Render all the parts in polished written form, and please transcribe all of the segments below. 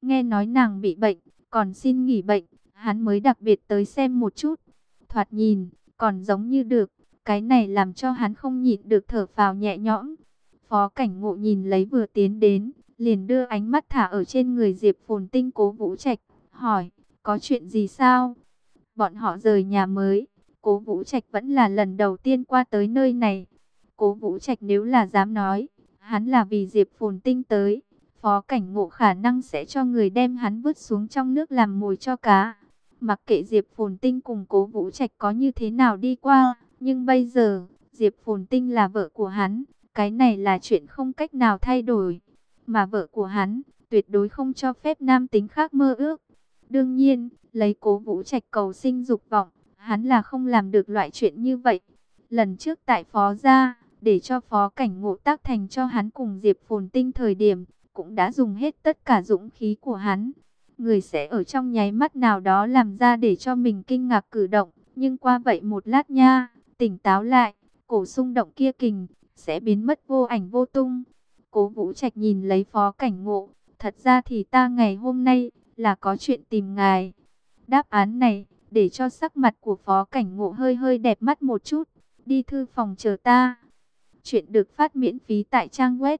nghe nói nàng bị bệnh, còn xin nghỉ bệnh, hắn mới đặc biệt tới xem một chút. Thoạt nhìn, còn giống như được, cái này làm cho hắn không nhịn được thở phào nhẹ nhõm. Phó Cảnh Ngộ nhìn lấy vừa tiến đến, liền đưa ánh mắt thả ở trên người Diệp Phồn Tinh Cố Vũ Trạch, hỏi, có chuyện gì sao? Bọn họ rời nhà mới, Cố Vũ Trạch vẫn là lần đầu tiên qua tới nơi này. Cố Vũ Trạch nếu là dám nói, hắn là vì Diệp Phồn Tinh tới, Phó Cảnh Ngộ khả năng sẽ cho người đem hắn vứt xuống trong nước làm mồi cho cá. Mặc kệ Diệp Phồn Tinh cùng Cố Vũ Trạch có như thế nào đi qua, nhưng bây giờ, Diệp Phồn Tinh là vợ của hắn, cái này là chuyện không cách nào thay đổi. Mà vợ của hắn, tuyệt đối không cho phép nam tính khác mơ ước. Đương nhiên, lấy Cố Vũ Trạch cầu sinh dục vọng, hắn là không làm được loại chuyện như vậy. Lần trước tại Phó gia, để cho Phó Cảnh Ngộ tác thành cho hắn cùng Diệp Phồn Tinh thời điểm, cũng đã dùng hết tất cả dũng khí của hắn. Người sẽ ở trong nháy mắt nào đó làm ra để cho mình kinh ngạc cử động, nhưng qua vậy một lát nha, tỉnh táo lại, cổ xung động kia kình, sẽ biến mất vô ảnh vô tung. Cố Vũ Trạch nhìn lấy Phó Cảnh Ngộ, thật ra thì ta ngày hôm nay là có chuyện tìm ngài. Đáp án này, để cho sắc mặt của Phó Cảnh Ngộ hơi hơi đẹp mắt một chút. Đi thư phòng chờ ta. Chuyện được phát miễn phí tại trang web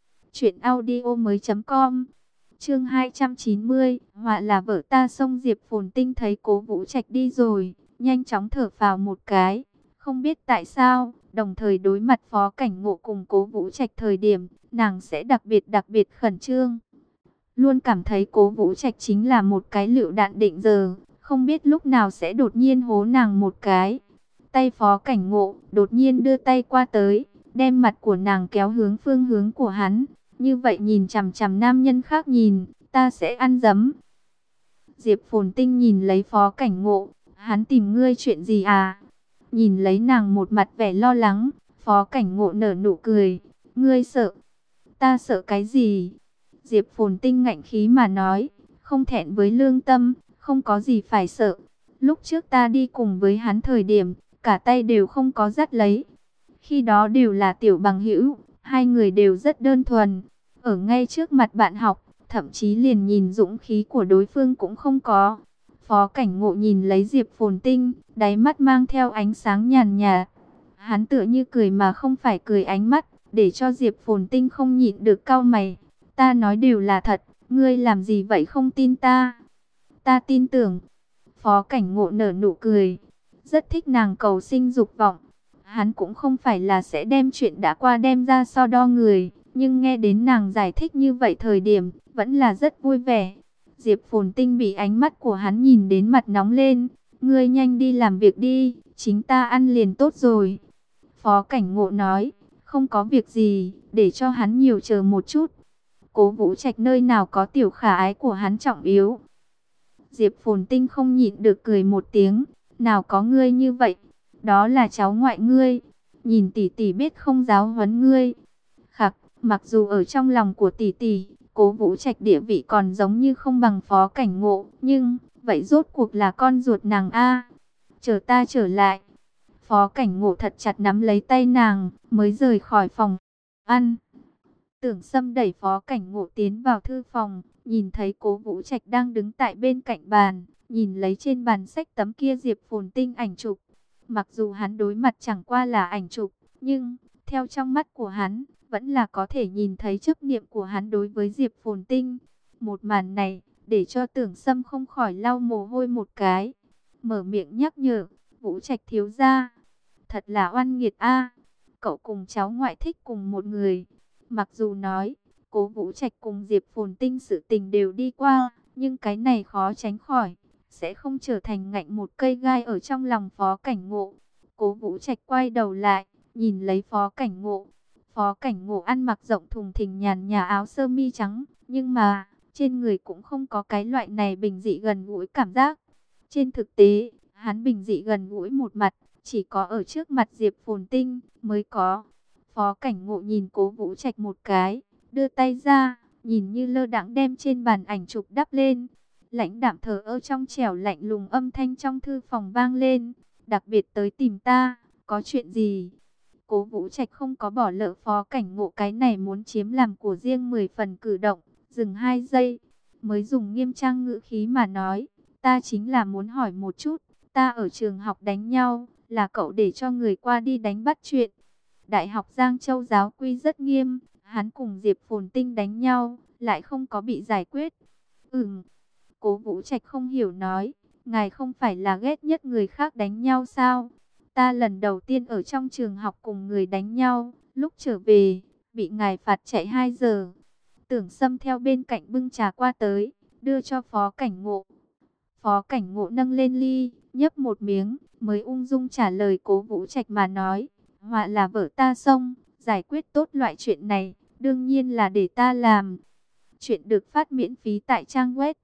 truyệnaudiomoi.com. Chương 290, họa là vợ ta. Xông Diệp Phồn Tinh thấy Cố Vũ Trạch đi rồi, nhanh chóng thở phào một cái. Không biết tại sao, đồng thời đối mặt Phó Cảnh Ngộ cùng Cố Vũ Trạch thời điểm, nàng sẽ đặc biệt khẩn trương. Luôn cảm thấy Cố Vũ Trạch chính là một cái lựu đạn định giờ, không biết lúc nào sẽ đột nhiên hố nàng một cái. Tay Phó Cảnh Ngộ đột nhiên đưa tay qua tới, đem mặt của nàng kéo hướng phương hướng của hắn. Như vậy nhìn chằm chằm nam nhân khác nhìn, ta sẽ ăn dấm. Diệp Phồn Tinh nhìn lấy Phó Cảnh Ngộ, hắn tìm ngươi chuyện gì à? Nhìn lấy nàng một mặt vẻ lo lắng, Phó Cảnh Ngộ nở nụ cười, ngươi sợ? Ta sợ cái gì? Diệp Phồn Tinh ngạnh khí mà nói, không thẹn với lương tâm, không có gì phải sợ. Lúc trước ta đi cùng với hắn thời điểm, cả tay đều không có dắt lấy. Khi đó đều là tiểu bằng hữu, hai người đều rất đơn thuần. Ở ngay trước mặt bạn học, thậm chí liền nhìn dũng khí của đối phương cũng không có. Phó Cảnh Ngộ nhìn lấy Diệp Phồn Tinh, đáy mắt mang theo ánh sáng nhàn nhạt. Hắn tựa như cười mà không phải cười, ánh mắt để cho Diệp Phồn Tinh không nhịn được cau mày. Ta nói đều là thật, ngươi làm gì vậy không tin ta? Ta tin tưởng. Phó Cảnh Ngộ nở nụ cười, rất thích nàng cầu sinh dục vọng. Hắn cũng không phải là sẽ đem chuyện đã qua đem ra so đo người, nhưng nghe đến nàng giải thích như vậy thời điểm, vẫn là rất vui vẻ. Diệp Phồn Tinh bị ánh mắt của hắn nhìn đến mặt nóng lên, ngươi nhanh đi làm việc đi, chính ta ăn liền tốt rồi. Phó Cảnh Ngộ nói, không có việc gì, để cho hắn nhiều chờ một chút. Cố Vũ Trạch nơi nào có tiểu khả ái của hắn trọng yếu. Diệp Phồn Tinh không nhịn được cười một tiếng, nào có ngươi như vậy, đó là cháu ngoại ngươi, nhìn tỷ tỷ biết không giáo huấn ngươi. Khặc, mặc dù ở trong lòng của tỷ tỷ, Cố Vũ Trạch địa vị còn giống như không bằng Phó Cảnh Ngộ, nhưng vậy rốt cuộc là con ruột nàng a. Chờ ta trở lại. Phó Cảnh Ngộ thật chặt nắm lấy tay nàng, mới rời khỏi phòng ăn. Tưởng Sâm đẩy Phó Cảnh Ngộ tiến vào thư phòng, nhìn thấy Cố Vũ Trạch đang đứng tại bên cạnh bàn, nhìn lấy trên bàn sách tấm kia Diệp Phồn Tinh ảnh chụp. Mặc dù hắn đối mặt chẳng qua là ảnh chụp, nhưng theo trong mắt của hắn, vẫn là có thể nhìn thấy chấp niệm của hắn đối với Diệp Phồn Tinh. Một màn này, để cho Tưởng Sâm không khỏi lau mồ hôi một cái, mở miệng nhắc nhở, Vũ Trạch thiếu gia, thật là oan nghiệt a, cậu cùng cháu ngoại thích cùng một người. Mặc dù nói, Cố Vũ Trạch cùng Diệp Phồn Tinh sự tình đều đi qua, nhưng cái này khó tránh khỏi, sẽ không trở thành ngạnh một cây gai ở trong lòng Phó Cảnh Ngộ. Cố Vũ Trạch quay đầu lại, nhìn lấy Phó Cảnh Ngộ. Phó Cảnh Ngộ ăn mặc rộng thùng thình nhàn nhà áo sơ mi trắng, nhưng mà, trên người cũng không có cái loại này bình dị gần gũi cảm giác. Trên thực tế, hắn bình dị gần gũi một mặt, chỉ có ở trước mặt Diệp Phồn Tinh mới có. Phó Cảnh Ngộ nhìn Cố Vũ Trạch một cái, đưa tay ra, nhìn như lơ đãng đem trên bàn ảnh chụp đắp lên. Lãnh đạm thờ ơ trong trẻo lạnh lùng âm thanh trong thư phòng vang lên, đặc biệt tới tìm ta, có chuyện gì? Cố Vũ Trạch không có bỏ lỡ Phó Cảnh Ngộ cái này muốn chiếm làm của riêng 10 phần cử động, dừng 2 giây. mới dùng nghiêm trang ngữ khí mà nói, ta chính là muốn hỏi một chút, ta ở trường học đánh nhau, là cậu để cho người qua đi đánh bắt chuyện. Đại học Giang Châu giáo quy rất nghiêm, hắn cùng Diệp Phồn Tinh đánh nhau, lại không có bị giải quyết. Cố Vũ Trạch không hiểu nói, ngài không phải là ghét nhất người khác đánh nhau sao? Ta lần đầu tiên ở trong trường học cùng người đánh nhau, lúc trở về, bị ngài phạt chạy 2 giờ. Tưởng Sâm theo bên cạnh bưng trà qua tới, đưa cho Phó Cảnh Ngộ. Phó Cảnh Ngộ nâng lên ly, nhấp một miếng, mới ung dung trả lời Cố Vũ Trạch mà nói, họa là vợ ta xông, giải quyết tốt loại chuyện này, đương nhiên là để ta làm. Chuyện được phát miễn phí tại trang web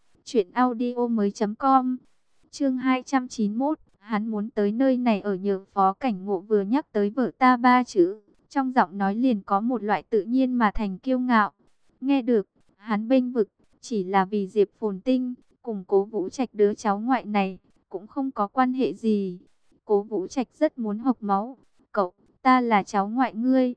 truyệnaudiomoi.com. Chương 291, hắn muốn tới nơi này ở nhờ. Phó Cảnh Ngộ vừa nhắc tới vợ ta 3 chữ, trong giọng nói liền có một loại tự nhiên mà thành kiêu ngạo. Nghe được, hắn bênh vực, chỉ là vì Diệp Phồn Tinh, cùng Cố Vũ Trạch đứa cháu ngoại này, cũng không có quan hệ gì. Cố Vũ Trạch rất muốn hộc máu. Cậu, ta là cháu ngoại ngươi.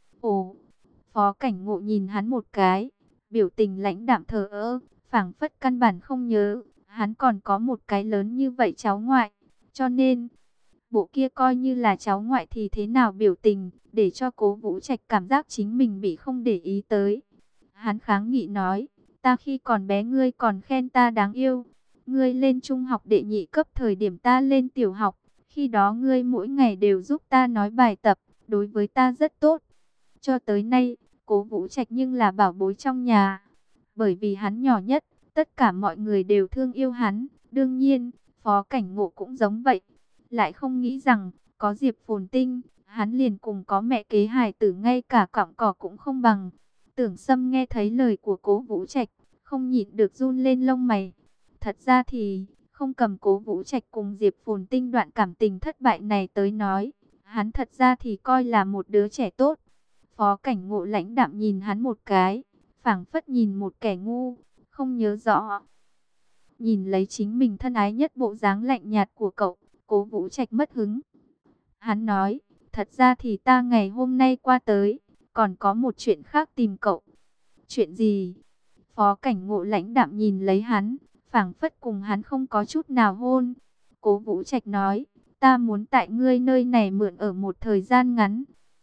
Ồ, Phó Cảnh Ngộ nhìn hắn một cái, biểu tình lãnh đạm thờ ơ, phảng phất căn bản không nhớ, hắn còn có một cái lớn như vậy cháu ngoại. Cho nên, bộ kia coi như là cháu ngoại thì thế nào biểu tình, để cho Cố Vũ Trạch cảm giác chính mình bị không để ý tới. Hắn kháng nghị nói, ta khi còn bé ngươi còn khen ta đáng yêu. Ngươi lên trung học đệ nhị cấp thời điểm ta lên tiểu học, khi đó ngươi mỗi ngày đều giúp ta nói bài tập, đối với ta rất tốt. Cho tới nay, Cố Vũ Trạch nhưng là bảo bối trong nhà. Bởi vì hắn nhỏ nhất, tất cả mọi người đều thương yêu hắn. Đương nhiên, Phó Cảnh Ngộ cũng giống vậy. Lại không nghĩ rằng, có Diệp Phồn Tinh, hắn liền cùng có mẹ kế hài tử ngay cả cọng cỏ cũng không bằng. Tưởng Sâm nghe thấy lời của Cố Vũ Trạch, không nhịn được run lên lông mày. Thật ra thì, không cầm Cố Vũ Trạch cùng Diệp Phồn Tinh đoạn cảm tình thất bại này tới nói, hắn thật ra thì coi là một đứa trẻ tốt. Phó Cảnh Ngộ lãnh đạm nhìn hắn một cái, phảng phất nhìn một kẻ ngu, không nhớ rõ. Nhìn lấy chính mình thân ái nhất bộ dáng lạnh nhạt của cậu, Cố Vũ Trạch mất hứng. Hắn nói, thật ra thì ta ngày hôm nay qua tới, còn có một chuyện khác tìm cậu. Chuyện gì? Phó Cảnh Ngộ lãnh đạm nhìn lấy hắn, phảng phất cùng hắn không có chút nào hôn. Cố Vũ Trạch nói, ta muốn tại ngươi nơi này mượn ở một thời gian ngắn.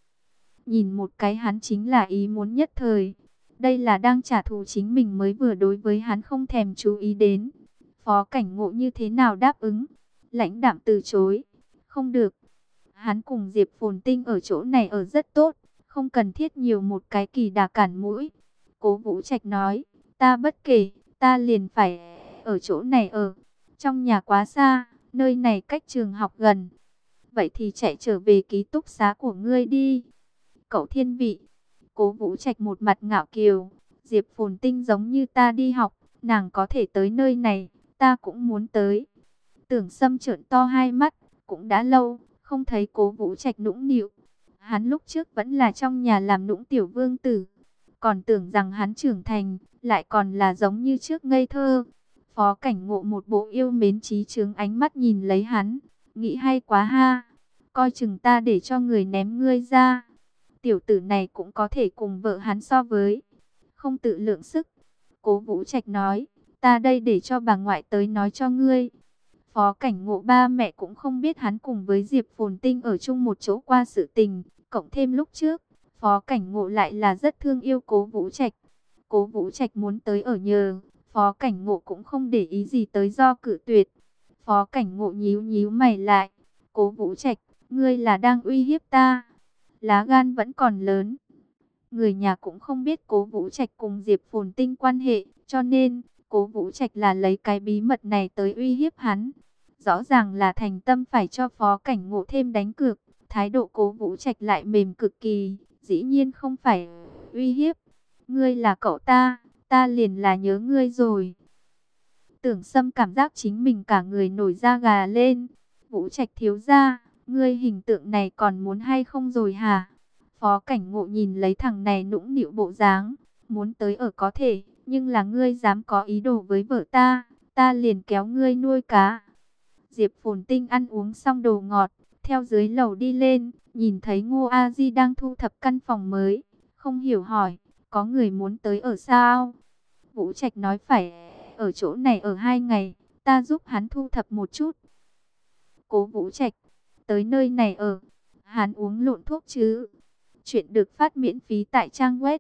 Nhìn một cái hắn chính là ý muốn nhất thời. Đây là đang trả thù chính mình mới vừa đối với hắn không thèm chú ý đến. Phó Cảnh Ngộ như thế nào đáp ứng? Lãnh đạm từ chối. Không được. Hắn cùng Diệp Phồn Tinh ở chỗ này ở rất tốt, không cần thiết nhiều một cái kỳ đà cản mũi. Cố Vũ Trạch nói, ta bất kể, ta liền phải ở chỗ này ở. Trong nhà quá xa, nơi này cách trường học gần. Vậy thì chạy trở về ký túc xá của ngươi đi. Cậu thiên vị. Cố Vũ Trạch một mặt ngạo kiều. Diệp Phồn Tinh giống như ta đi học, nàng có thể tới nơi này, ta cũng muốn tới. Tưởng Sâm trợn to hai mắt, cũng đã lâu không thấy Cố Vũ Trạch nũng nịu. Hắn lúc trước vẫn là trong nhà làm nũng tiểu vương tử, còn tưởng rằng hắn trưởng thành, lại còn là giống như trước ngây thơ. Phó Cảnh Ngộ một bộ yêu mến trí chướng ánh mắt nhìn lấy hắn, nghĩ hay quá ha, coi chừng ta để cho người ném ngươi ra. Tiểu tử này cũng có thể cùng vợ hắn so với, không tự lượng sức. Cố Vũ Trạch nói, ta đây để cho bà ngoại tới nói cho ngươi. Phó Cảnh Ngộ ba mẹ cũng không biết hắn cùng với Diệp Phồn Tinh ở chung một chỗ qua sự tình, cộng thêm lúc trước, Phó Cảnh Ngộ lại là rất thương yêu Cố Vũ Trạch. Cố Vũ Trạch muốn tới ở nhờ, Phó Cảnh Ngộ cũng không để ý gì tới do cự tuyệt. Phó Cảnh Ngộ nhíu nhíu mày lại, Cố Vũ Trạch, ngươi là đang uy hiếp ta. Lá gan vẫn còn lớn. Người nhà cũng không biết Cố Vũ Trạch cùng Diệp Phồn Tinh quan hệ, cho nên Cố Vũ Trạch là lấy cái bí mật này tới uy hiếp hắn. Rõ ràng là thành tâm phải cho Phó Cảnh Ngộ thêm đánh cược, thái độ Cố Vũ Trạch lại mềm cực kỳ, dĩ nhiên không phải uy hiếp. Ngươi là cậu ta liền là nhớ ngươi rồi. Tưởng Sâm cảm giác chính mình cả người nổi da gà lên. Vũ Trạch thiếu gia, ngươi hình tượng này còn muốn hay không rồi hả? Phó Cảnh Ngộ nhìn lấy thằng này nũng nịu bộ dáng, muốn tới ở có thể, nhưng là ngươi dám có ý đồ với vợ ta liền kéo ngươi nuôi cá. Diệp Phồn Tinh ăn uống xong đồ ngọt, theo dưới lầu đi lên, nhìn thấy Ngô A Di đang thu thập căn phòng mới, không hiểu hỏi, có người muốn tới ở sao? Vũ Trạch nói phải ở chỗ này ở 2 ngày, ta giúp hắn thu thập một chút. Cố Vũ Trạch, tới nơi này ở, hắn uống lộn thuốc chứ? Chuyện được phát miễn phí tại trang web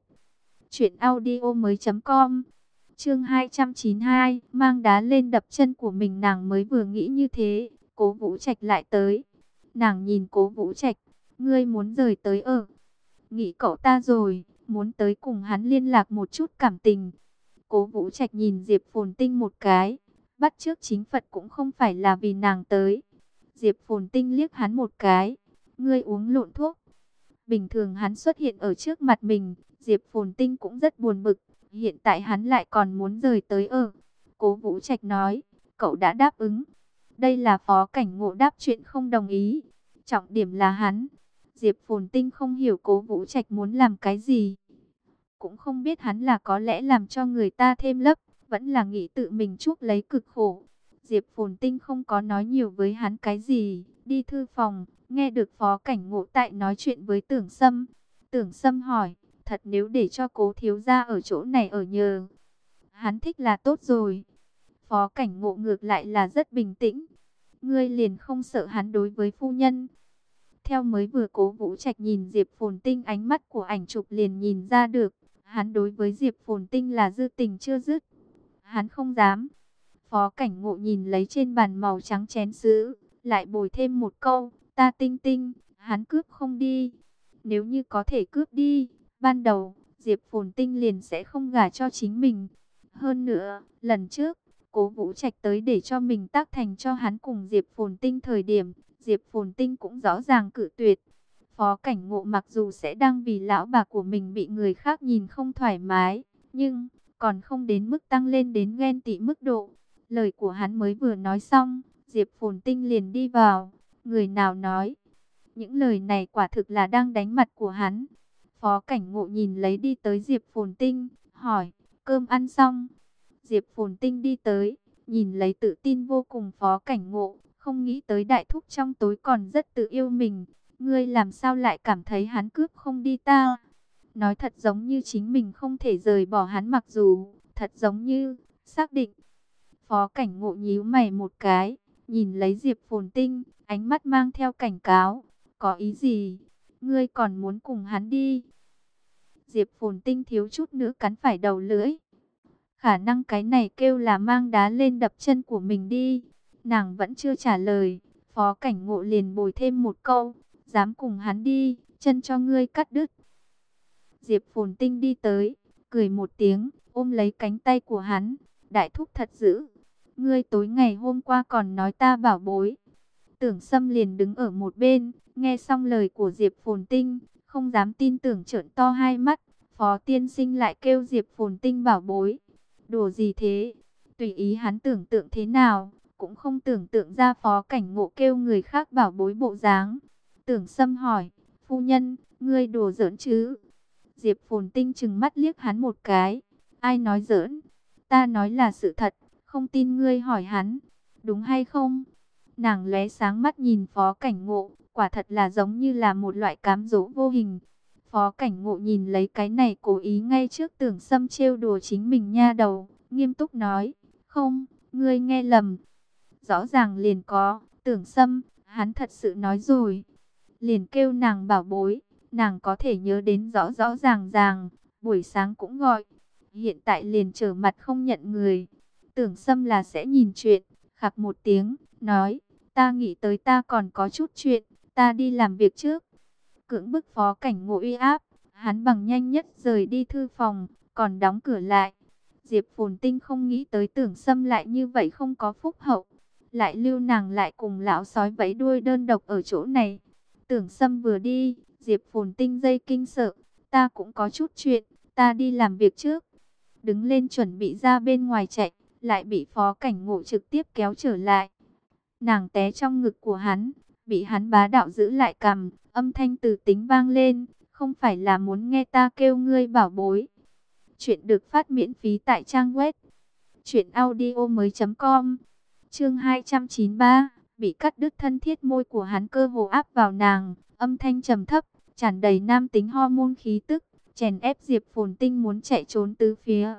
truyệnaudiomoi.com. Chương 292, mang đá lên đập chân của mình. Nàng mới vừa nghĩ như thế, Cố Vũ Trạch lại tới. Nàng nhìn Cố Vũ Trạch, ngươi muốn rời tới ở? Nghĩ cậu ta rồi, muốn tới cùng hắn liên lạc một chút cảm tình. Cố Vũ Trạch nhìn Diệp Phồn Tinh một cái, bắt chước chính Phật cũng không phải là vì nàng tới. Diệp Phồn Tinh liếc hắn một cái, ngươi uống lộn thuốc. Bình thường hắn xuất hiện ở trước mặt mình, Diệp Phồn Tinh cũng rất buồn bực, hiện tại hắn lại còn muốn rời tới ở. Cố Vũ Trạch nói, cậu đã đáp ứng. Đây là Phó Cảnh Ngộ đáp chuyện không đồng ý. Trọng điểm là hắn. Diệp Phồn Tinh không hiểu Cố Vũ Trạch muốn làm cái gì. Cũng không biết hắn là có lẽ làm cho người ta thêm lấp, vẫn là nghĩ tự mình chuốc lấy cực khổ. Diệp Phồn Tinh không có nói nhiều với hắn cái gì, đi thư phòng, nghe được Phó Cảnh Ngộ tại nói chuyện với Tưởng Sâm. Tưởng Sâm hỏi, thật nếu để cho Cố thiếu gia ở chỗ này ở nhờ, hắn thích là tốt rồi. Phó Cảnh Ngộ ngược lại là rất bình tĩnh. Ngươi liền không sợ hắn đối với phu nhân? Theo mới vừa Cố Vũ Trạch nhìn Diệp Phồn Tinh, ánh mắt của ảnh chụp liền nhìn ra được, hắn đối với Diệp Phồn Tinh là dư tình chưa dứt. Hắn không dám. Phó Cảnh Ngộ nhìn lấy trên bàn màu trắng chén sứ, lại bồi thêm một câu, ta Tinh Tinh, hắn cướp không đi. Nếu như có thể cướp đi, ban đầu, Diệp Phồn Tinh liền sẽ không gả cho chính mình. Hơn nữa, lần trước, Cố Vũ Trạch tới để cho mình tác thành cho hắn cùng Diệp Phồn Tinh thời điểm, Diệp Phồn Tinh cũng rõ ràng cự tuyệt. Phó Cảnh Ngộ mặc dù sẽ đang vì lão bà của mình bị người khác nhìn không thoải mái, nhưng còn không đến mức tăng lên đến ghen tị mức độ. Lời của hắn mới vừa nói xong, Diệp Phồn Tinh liền đi vào. Người nào nói? Những lời này quả thực là đang đánh mặt của hắn. Phó Cảnh Ngộ nhìn lấy đi tới Diệp Phồn Tinh, hỏi, cơm ăn xong? Diệp Phồn Tinh đi tới, nhìn lấy tự tin vô cùng Phó Cảnh Ngộ, không nghĩ tới đại thúc trong tối còn rất tự yêu mình. Ngươi làm sao lại cảm thấy hắn cướp không đi ta? Nói thật giống như chính mình không thể rời bỏ hắn, mặc dù thật giống như xác định. Phó Cảnh Ngộ nhíu mày một cái, nhìn lấy Diệp Phồn Tinh, ánh mắt mang theo cảnh cáo. Có ý gì? Ngươi còn muốn cùng hắn đi? Diệp Phồn Tinh thiếu chút nữa cắn phải đầu lưỡi. Khả năng cái này kêu là mang đá lên đập chân của mình đi. Nàng vẫn chưa trả lời, Phó Cảnh Ngộ liền bồi thêm một câu, dám cùng hắn đi, chân cho ngươi cắt đứt. Diệp Phồn Tinh đi tới, cười một tiếng, ôm lấy cánh tay của hắn, đại thúc thật dữ. Ngươi tối ngày hôm qua còn nói ta bảo bối. Tưởng Sâm liền đứng ở một bên, nghe xong lời của Diệp Phồn Tinh, không dám tin tưởng trợn to hai mắt. Phó tiên sinh lại kêu Diệp Phồn Tinh bảo bối. Đồ gì thế? Tùy ý hắn tưởng tượng thế nào, cũng không tưởng tượng ra Phó Cảnh Ngộ kêu người khác bảo bối bộ dáng. Tưởng Sâm hỏi, phu nhân, ngươi đùa giỡn chứ? Diệp Phồn Tinh trừng mắt liếc hắn một cái. Ai nói giỡn? Ta nói là sự thật, không tin ngươi hỏi hắn. Đúng hay không? Nàng lóe sáng mắt nhìn Phó Cảnh Ngộ, quả thật là giống như là một loại cám dỗ vô hình. Phó Cảnh Ngộ nhìn lấy cái này cố ý ngay trước Tưởng Sâm trêu đùa chính mình nha đầu, nghiêm túc nói, không, ngươi nghe lầm. Rõ ràng liền có, Tưởng Sâm, hắn thật sự nói rồi. Liền kêu nàng bảo bối, nàng có thể nhớ đến rõ rõ ràng ràng, buổi sáng cũng gọi. Hiện tại liền trở mặt không nhận người. Tưởng Sâm là sẽ nhìn chuyện, khạc một tiếng, nói, ta nghĩ tới ta còn có chút chuyện, ta đi làm việc trước. Cưỡng bức Phó Cảnh Ngộ uy áp, hắn bằng nhanh nhất rời đi thư phòng, còn đóng cửa lại. Diệp Phồn Tinh không nghĩ tới Tưởng Sâm lại như vậy không có phúc hậu, lại lưu nàng lại cùng lão sói vẫy đuôi đơn độc ở chỗ này. Tưởng Sâm vừa đi, Diệp Phồn Tinh dây kinh sợ, ta cũng có chút chuyện, ta đi làm việc trước. Đứng lên chuẩn bị ra bên ngoài chạy, lại bị Phó Cảnh Ngộ trực tiếp kéo trở lại. Nàng té trong ngực của hắn, bị hắn bá đạo giữ lại cằm, âm thanh từ tính vang lên, không phải là muốn nghe ta kêu ngươi bảo bối. Chuyện được phát miễn phí tại trang web truyệnaudiomoi.com. Chương 293, bị cắt đứt thân thiết, môi của hắn cơ hồ áp vào nàng, âm thanh trầm thấp, tràn đầy nam tính hormone khí tức, chèn ép Diệp Phồn Tinh muốn chạy trốn tứ phía.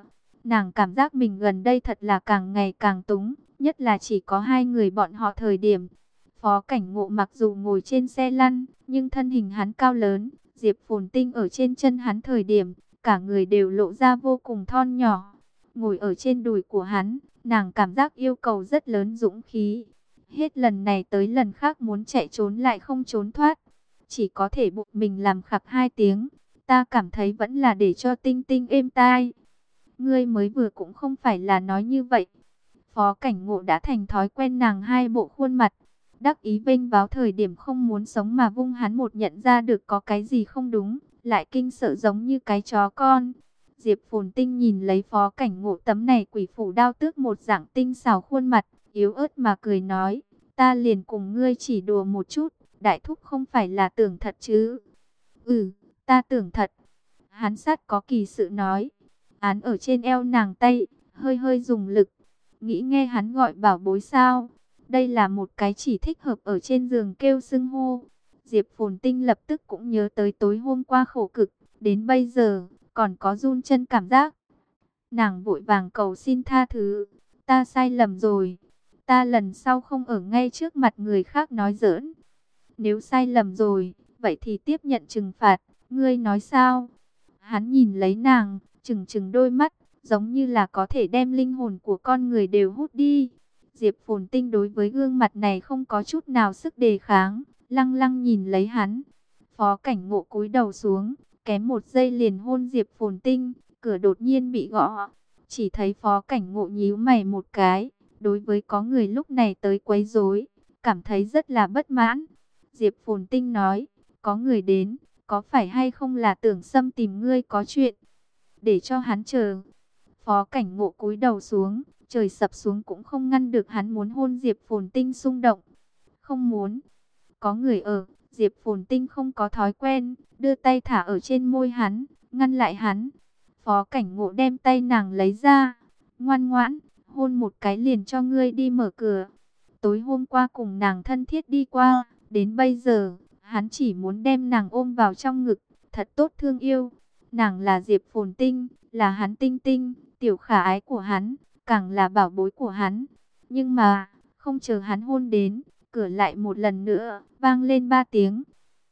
Nàng cảm giác mình gần đây thật là càng ngày càng túng, nhất là chỉ có hai người bọn họ thời điểm. Phó Cảnh Ngộ mặc dù ngồi trên xe lăn, nhưng thân hình hắn cao lớn, Diệp Phồn Tinh ở trên chân hắn thời điểm, cả người đều lộ ra vô cùng thon nhỏ. Ngồi ở trên đùi của hắn, nàng cảm giác yêu cầu rất lớn dũng khí. Hết lần này tới lần khác muốn chạy trốn lại không trốn thoát, chỉ có thể buộc mình làm khặc hai tiếng. Ta cảm thấy vẫn là để cho Tinh Tinh êm tai. Ngươi mới vừa cũng không phải là nói như vậy. Phó Cảnh Ngộ đã thành thói quen nàng hai bộ khuôn mặt. Đắc ý vênh váo thời điểm không muốn sống mà vung hắn một nhận ra được có cái gì không đúng. Lại kinh sợ giống như cái chó con. Diệp Phồn Tinh nhìn lấy Phó Cảnh Ngộ tấm này quỷ phủ đao tước một dạng tinh xảo khuôn mặt. Yếu ớt mà cười nói. Ta liền cùng ngươi chỉ đùa một chút. Đại thúc không phải là tưởng thật chứ? Ừ, ta tưởng thật. Hắn sát có kỳ sự nói. Án ở trên eo nàng tay, hơi hơi dùng lực. Nghĩ nghe hắn gọi bảo bối sao? Đây là một cái chỉ thích hợp ở trên giường kêu xưng hô. Diệp Phồn Tinh lập tức cũng nhớ tới tối hôm qua khổ cực. Đến bây giờ, còn có run chân cảm giác. Nàng vội vàng cầu xin tha thứ. Ta sai lầm rồi. Ta lần sau không ở ngay trước mặt người khác nói giỡn. Nếu sai lầm rồi, vậy thì tiếp nhận trừng phạt. Ngươi nói sao? Hắn nhìn lấy nàng, trừng trừng đôi mắt, giống như là có thể đem linh hồn của con người đều hút đi. Diệp Phồn Tinh đối với gương mặt này không có chút nào sức đề kháng, lăng lăng nhìn lấy hắn. Phó Cảnh Ngộ cúi đầu xuống, kém một giây liền hôn Diệp Phồn Tinh, cửa đột nhiên bị gõ. Chỉ thấy Phó Cảnh Ngộ nhíu mày một cái, đối với có người lúc này tới quấy rối, cảm thấy rất là bất mãn. Diệp Phồn Tinh nói, có người đến, có phải hay không là Tưởng Sâm tìm ngươi có chuyện? Để cho hắn chờ. Phó Cảnh Ngộ cúi đầu xuống, trời sập xuống cũng không ngăn được hắn muốn hôn Diệp Phồn Tinh xung động. Không muốn. Có người ở, Diệp Phồn Tinh không có thói quen, đưa tay thả ở trên môi hắn, ngăn lại hắn. Phó Cảnh Ngộ đem tay nàng lấy ra. Ngoan ngoãn, hôn một cái liền cho ngươi đi mở cửa. Tối hôm qua cùng nàng thân thiết đi qua, đến bây giờ, hắn chỉ muốn đem nàng ôm vào trong ngực, thật tốt thương yêu. Nàng là Diệp Phồn Tinh, là hắn Tinh Tinh, tiểu khả ái của hắn, càng là bảo bối của hắn. Nhưng mà, không chờ hắn hôn đến, cửa lại một lần nữa, vang lên 3 tiếng.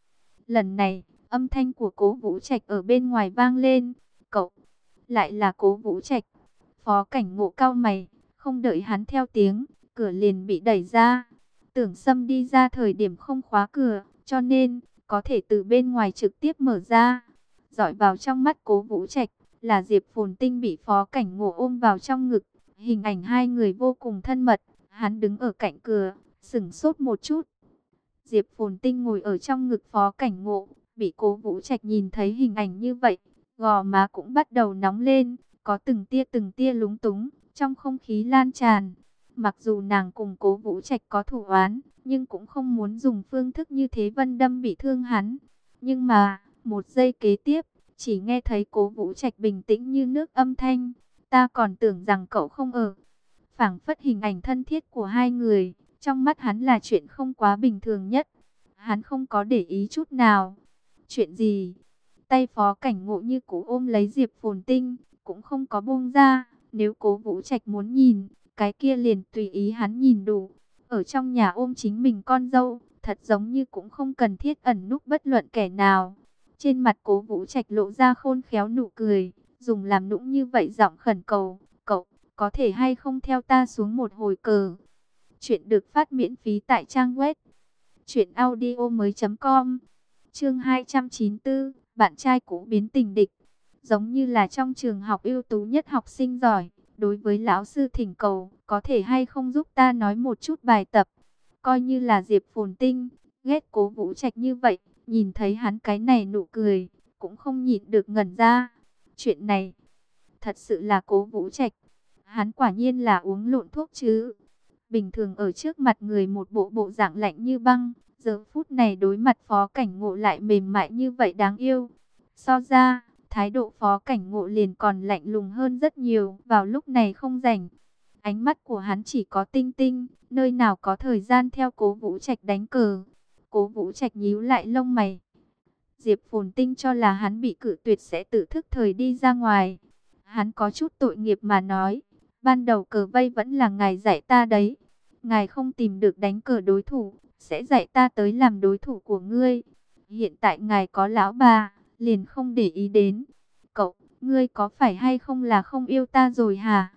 Lần này, âm thanh của Cố Vũ Trạch ở bên ngoài vang lên. Cậu, lại là Cố Vũ Trạch. Phó Cảnh Ngộ cau mày, không đợi hắn theo tiếng, cửa liền bị đẩy ra. Tưởng Sâm đi ra thời điểm không khóa cửa, cho nên có thể từ bên ngoài trực tiếp mở ra. Dọi vào trong mắt Cố Vũ Trạch là Diệp Phồn Tinh bị Phó Cảnh Ngộ ôm vào trong ngực, hình ảnh hai người vô cùng thân mật. Hắn đứng ở cạnh cửa, sững sốt một chút. Diệp Phồn Tinh ngồi ở trong ngực Phó Cảnh Ngộ, bị Cố Vũ Trạch nhìn thấy hình ảnh như vậy, gò má cũng bắt đầu nóng lên, có từng tia lúng túng trong không khí lan tràn. Mặc dù nàng cùng Cố Vũ Trạch có thù oán, nhưng cũng không muốn dùng phương thức như thế vân đâm bị thương hắn. Nhưng mà, một giây kế tiếp, chỉ nghe thấy Cố Vũ Trạch bình tĩnh như nước âm thanh. Ta còn tưởng rằng cậu không ở. Phảng phất hình ảnh thân thiết của hai người, trong mắt hắn là chuyện không quá bình thường nhất. Hắn không có để ý chút nào. Chuyện gì? Tay Phó Cảnh Ngộ như cũ ôm lấy Diệp Phồn Tinh, cũng không có buông ra. Nếu Cố Vũ Trạch muốn nhìn, cái kia liền tùy ý hắn nhìn đủ. Ở trong nhà ôm chính mình con dâu, thật giống như cũng không cần thiết ẩn núp bất luận kẻ nào. Trên mặt Cố Vũ Trạch lộ ra khôn khéo nụ cười, dùng làm nũng như vậy giọng khẩn cầu, cậu, có thể hay không theo ta xuống một hồi cờ. Chuyện được phát miễn phí tại trang web truyệnaudiomoi.com. Chương 294, bạn trai cũ biến tình địch. Giống như là trong trường học ưu tú nhất học sinh giỏi, đối với lão sư thỉnh cầu, có thể hay không giúp ta nói một chút bài tập. Coi như là Diệp Phồn Tinh, ghét Cố Vũ Trạch như vậy, nhìn thấy hắn cái này nụ cười, cũng không nhịn được ngẩn ra. Chuyện này, thật sự là Cố Vũ Trạch. Hắn quả nhiên là uống lộn thuốc chứ. Bình thường ở trước mặt người một bộ dạng lạnh như băng, giờ phút này đối mặt Phó Cảnh Ngộ lại mềm mại như vậy đáng yêu. So ra, thái độ Phó Cảnh Ngộ liền còn lạnh lùng hơn rất nhiều, vào lúc này không rảnh. Ánh mắt của hắn chỉ có Tinh Tinh, nơi nào có thời gian theo Cố Vũ Trạch đánh cờ. Cố Vũ Trạch nhíu lại lông mày. Diệp Phồn Tinh cho là hắn bị cự tuyệt sẽ tự thức thời đi ra ngoài. Hắn có chút tội nghiệp mà nói, ban đầu cờ vây vẫn là ngài dạy ta đấy. Ngài không tìm được đánh cờ đối thủ, sẽ dạy ta tới làm đối thủ của ngươi. Hiện tại ngài có lão bà, liền không để ý đến. Cậu, ngươi có phải hay không là không yêu ta rồi hả?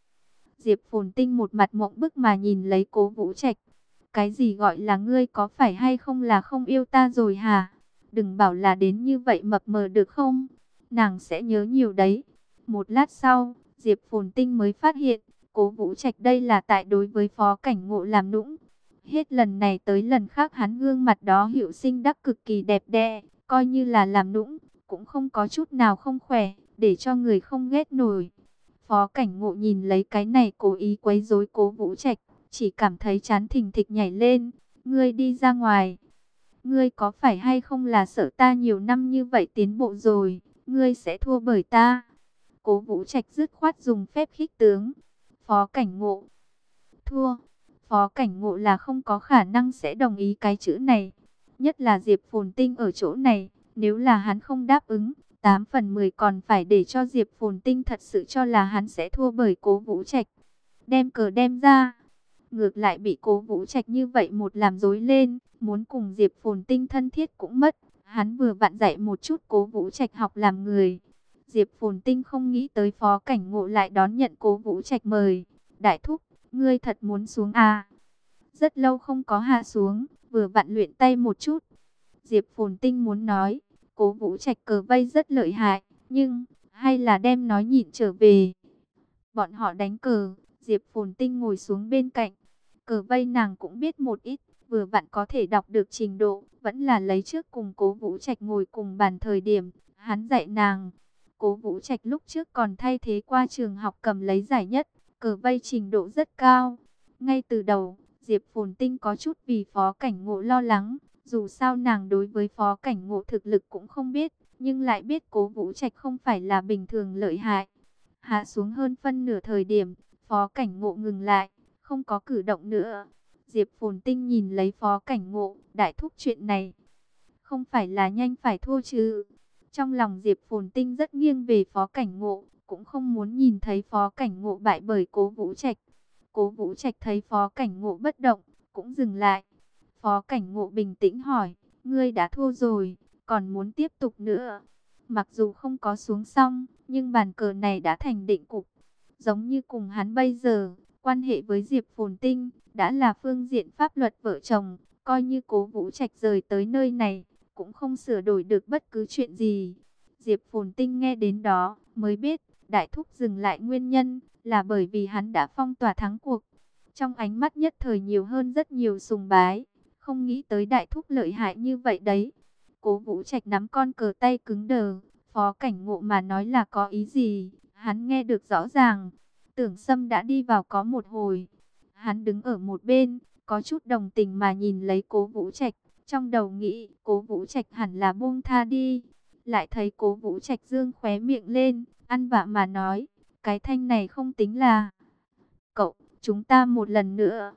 Diệp Phồn Tinh một mặt mộng bức mà nhìn lấy Cố Vũ Trạch. Cái gì gọi là ngươi có phải hay không là không yêu ta rồi hả? Đừng bảo là đến như vậy mập mờ được không? Nàng sẽ nhớ nhiều đấy. Một lát sau, Diệp Phồn Tinh mới phát hiện, Cố Vũ Trạch đây là tại đối với Phó Cảnh Ngộ làm nũng. Hết lần này tới lần khác hắn gương mặt đó hiệu sinh đắc cực kỳ đẹp đẽ, coi như là làm nũng, cũng không có chút nào không khỏe, để cho người không ghét nổi. Phó Cảnh Ngộ nhìn lấy cái này cố ý quấy rối Cố Vũ Trạch, chỉ cảm thấy chán thình thịch nhảy lên. Ngươi đi ra ngoài. Ngươi có phải hay không là sợ ta nhiều năm như vậy tiến bộ rồi, ngươi sẽ thua bởi ta. Cố Vũ Trạch dứt khoát dùng phép khích tướng. Phó Cảnh Ngộ thua. Phó Cảnh Ngộ là không có khả năng sẽ đồng ý cái chữ này. Nhất là Diệp Phồn Tinh ở chỗ này, nếu là hắn không đáp ứng, 8 phần 10 còn phải để cho Diệp Phồn Tinh thật sự cho là hắn sẽ thua bởi Cố Vũ Trạch. Đem cờ đem ra. Ngược lại bị Cố Vũ Trạch như vậy một làm rối lên, muốn cùng Diệp Phồn Tinh thân thiết cũng mất. Hắn vừa vặn dạy một chút Cố Vũ Trạch học làm người. Diệp Phồn Tinh không nghĩ tới Phó Cảnh Ngộ lại đón nhận Cố Vũ Trạch mời. Đại thúc, ngươi thật muốn xuống à? Rất lâu không có hạ xuống, vừa vặn luyện tay một chút. Diệp Phồn Tinh muốn nói, Cố Vũ Trạch cờ vây rất lợi hại, nhưng hay là đem nói nhịn trở về. Bọn họ đánh cờ, Diệp Phồn Tinh ngồi xuống bên cạnh. Cờ vây nàng cũng biết một ít, vừa vặn có thể đọc được trình độ, vẫn là lấy trước cùng Cố Vũ Trạch ngồi cùng bàn thời điểm, hắn dạy nàng. Cố Vũ Trạch lúc trước còn thay thế qua trường học cầm lấy giải nhất, cờ vây trình độ rất cao. Ngay từ đầu, Diệp Phồn Tinh có chút vì Phó Cảnh Ngộ lo lắng, dù sao nàng đối với Phó Cảnh Ngộ thực lực cũng không biết, nhưng lại biết Cố Vũ Trạch không phải là bình thường lợi hại. Hạ xuống hơn phân nửa thời điểm, Phó Cảnh Ngộ ngừng lại, không có cử động nữa. Diệp Phồn Tinh nhìn lấy Phó Cảnh Ngộ, đại thúc chuyện này, không phải là nhanh phải thua chứ. Trong lòng Diệp Phồn Tinh rất nghiêng về Phó Cảnh Ngộ, cũng không muốn nhìn thấy Phó Cảnh Ngộ bại bởi Cố Vũ Trạch. Cố Vũ Trạch thấy Phó Cảnh Ngộ bất động, cũng dừng lại. Phó Cảnh Ngộ bình tĩnh hỏi, ngươi đã thua rồi, còn muốn tiếp tục nữa? Mặc dù không có xuống xong, nhưng bàn cờ này đã thành định cục. Giống như cùng hắn bây giờ, quan hệ với Diệp Phồn Tinh, đã là phương diện pháp luật vợ chồng, coi như Cố Vũ Trạch rời tới nơi này, cũng không sửa đổi được bất cứ chuyện gì. Diệp Phồn Tinh nghe đến đó, mới biết, đại thúc dừng lại nguyên nhân, là bởi vì hắn đã phong tỏa thắng cuộc. Trong ánh mắt nhất thời nhiều hơn rất nhiều sùng bái, không nghĩ tới đại thúc lợi hại như vậy đấy. Cố Vũ Trạch nắm con cờ tay cứng đờ, Phó Cảnh Ngộ mà nói là có ý gì, hắn nghe được rõ ràng. Tưởng Sâm đã đi vào có một hồi, hắn đứng ở một bên, có chút đồng tình mà nhìn lấy Cố Vũ Trạch, trong đầu nghĩ Cố Vũ Trạch hẳn là buông tha đi. Lại thấy Cố Vũ Trạch dương khóe miệng lên, ăn vạ mà nói, cái thanh này không tính là. Cậu, chúng ta một lần nữa.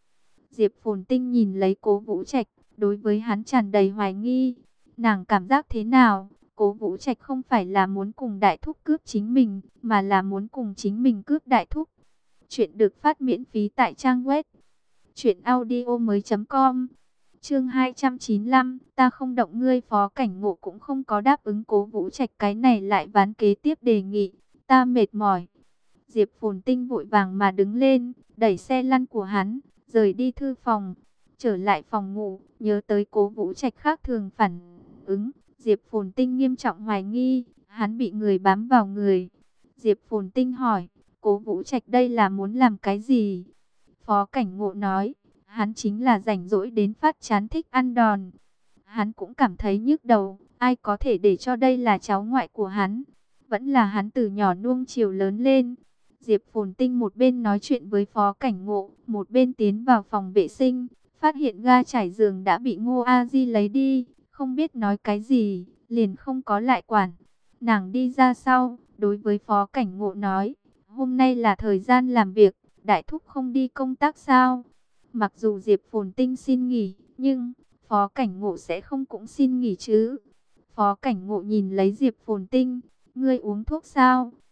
Diệp Phồn Tinh nhìn lấy Cố Vũ Trạch, đối với hắn tràn đầy hoài nghi. Nàng cảm giác thế nào? Cố Vũ Trạch không phải là muốn cùng đại thúc cướp chính mình, mà là muốn cùng chính mình cướp đại thúc. Chuyện được phát miễn phí tại trang web truyệnaudiomoi.com. Chương 295, ta không động ngươi. Phó Cảnh Ngộ cũng không có đáp ứng Cố Vũ Trạch cái này lại ván kế tiếp đề nghị, ta mệt mỏi. Diệp Phồn Tinh vội vàng mà đứng lên, đẩy xe lăn của hắn, rời đi thư phòng, trở lại phòng ngủ, nhớ tới Cố Vũ Trạch khác thường phản ứng, Diệp Phồn Tinh nghiêm trọng hoài nghi, hắn bị người bám vào người. Diệp Phồn Tinh hỏi, Cố Vũ Trạch đây là muốn làm cái gì? Phó Cảnh Ngộ nói, hắn chính là rảnh rỗi đến phát chán thích ăn đòn. Hắn cũng cảm thấy nhức đầu, ai có thể để cho đây là cháu ngoại của hắn. Vẫn là hắn từ nhỏ nuông chiều lớn lên. Diệp Phồn Tinh một bên nói chuyện với Phó Cảnh Ngộ, một bên tiến vào phòng vệ sinh, phát hiện ga trải giường đã bị Ngô A Di lấy đi, không biết nói cái gì, liền không có lại quản. Nàng đi ra sau, đối với Phó Cảnh Ngộ nói, hôm nay là thời gian làm việc, đại thúc không đi công tác sao? Mặc dù Diệp Phồn Tinh xin nghỉ, nhưng Phó Cảnh Ngộ sẽ không cũng xin nghỉ chứ. Phó Cảnh Ngộ nhìn lấy Diệp Phồn Tinh, ngươi uống thuốc sao?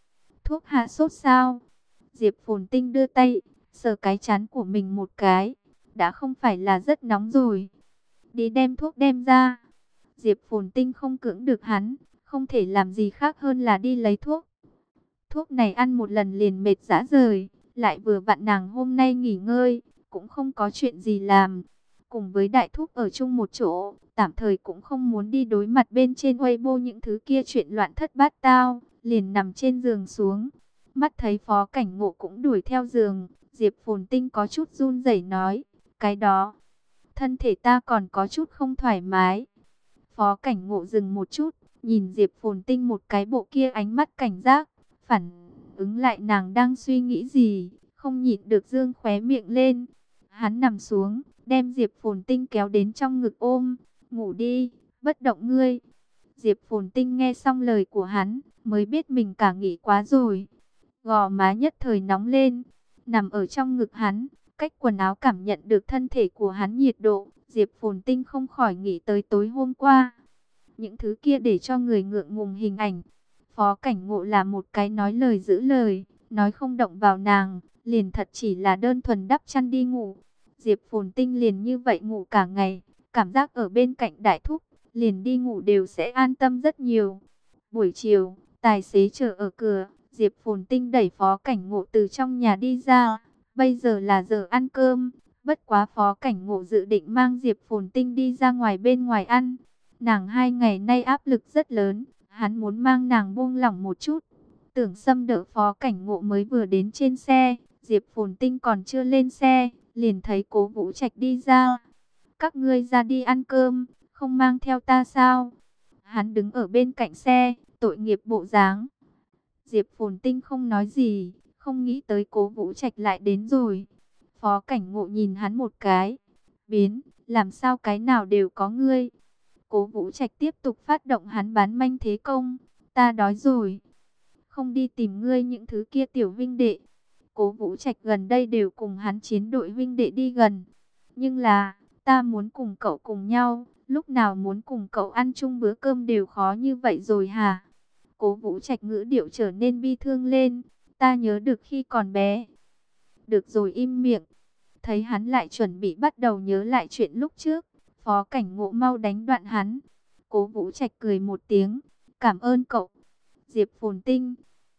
thuốc hạ sốt sao? Diệp Phồn Tinh đưa tay, sờ cái trán của mình một cái. Đã không phải là rất nóng rồi. Đi đem thuốc đem ra. Diệp Phồn Tinh không cưỡng được hắn, không thể làm gì khác hơn là đi lấy thuốc. Thuốc này ăn một lần liền mệt rã rời, lại vừa vặn nàng hôm nay nghỉ ngơi, cũng không có chuyện gì làm. Cùng với đại thúc ở chung một chỗ, tạm thời cũng không muốn đi đối mặt bên trên Weibo những thứ kia chuyện loạn thất bát tao, liền nằm trên giường xuống. Mắt thấy Phó Cảnh Ngộ cũng đuổi theo giường, Diệp Phồn Tinh có chút run rẩy nói, cái đó, thân thể ta còn có chút không thoải mái. Phó Cảnh Ngộ dừng một chút, nhìn Diệp Phồn Tinh một cái bộ kia ánh mắt cảnh giác, phản ứng lại nàng đang suy nghĩ gì, không nhịn được dương khóe miệng lên. Hắn nằm xuống, đem Diệp Phồn Tinh kéo đến trong ngực ôm, ngủ đi, bất động ngươi. Diệp Phồn Tinh nghe xong lời của hắn, mới biết mình cả nghĩ quá rồi. Gò má nhất thời nóng lên, nằm ở trong ngực hắn, cách quần áo cảm nhận được thân thể của hắn nhiệt độ. Diệp Phồn Tinh không khỏi nghĩ tới tối hôm qua. Những thứ kia để cho người ngượng ngùng hình ảnh. Phó Cảnh Ngộ là một cái nói lời giữ lời, nói không động vào nàng, liền thật chỉ là đơn thuần đắp chăn đi ngủ. Diệp Phồn Tinh liền như vậy ngủ cả ngày, cảm giác ở bên cạnh đại thúc, liền đi ngủ đều sẽ an tâm rất nhiều. Buổi chiều, tài xế chờ ở cửa, Diệp Phồn Tinh đẩy Phó Cảnh Ngộ từ trong nhà đi ra. Bây giờ là giờ ăn cơm, bất quá Phó Cảnh Ngộ dự định mang Diệp Phồn Tinh đi ra ngoài bên ngoài ăn. Nàng 2 ngày nay áp lực rất lớn, hắn muốn mang nàng buông lỏng một chút. Tưởng Sâm đỡ Phó Cảnh Ngộ mới vừa đến trên xe, Diệp Phồn Tinh còn chưa lên xe, liền thấy Cố Vũ Trạch đi ra. Các ngươi ra đi ăn cơm, không mang theo ta sao? Hắn đứng ở bên cạnh xe, tội nghiệp bộ dáng. Diệp Phồn Tinh không nói gì, không nghĩ tới Cố Vũ Trạch lại đến rồi. Phó Cảnh Ngộ nhìn hắn một cái, biến, làm sao cái nào đều có ngươi. Cố Vũ Trạch tiếp tục phát động hắn bán manh thế công. Ta đói rồi, không đi tìm ngươi những thứ kia tiểu vinh đệ. Cố Vũ Trạch gần đây đều cùng hắn chiến đội vinh đệ đi gần. Nhưng là, ta muốn cùng cậu cùng nhau, lúc nào muốn cùng cậu ăn chung bữa cơm đều khó như vậy rồi hả? Cố Vũ Trạch ngữ điệu trở nên bi thương lên. Ta nhớ được khi còn bé. Được rồi, im miệng. Thấy hắn lại chuẩn bị bắt đầu nhớ lại chuyện lúc trước, Phó Cảnh Ngộ mau đánh đoạn hắn. Cố Vũ Trạch cười một tiếng, cảm ơn cậu. Diệp Phồn Tinh.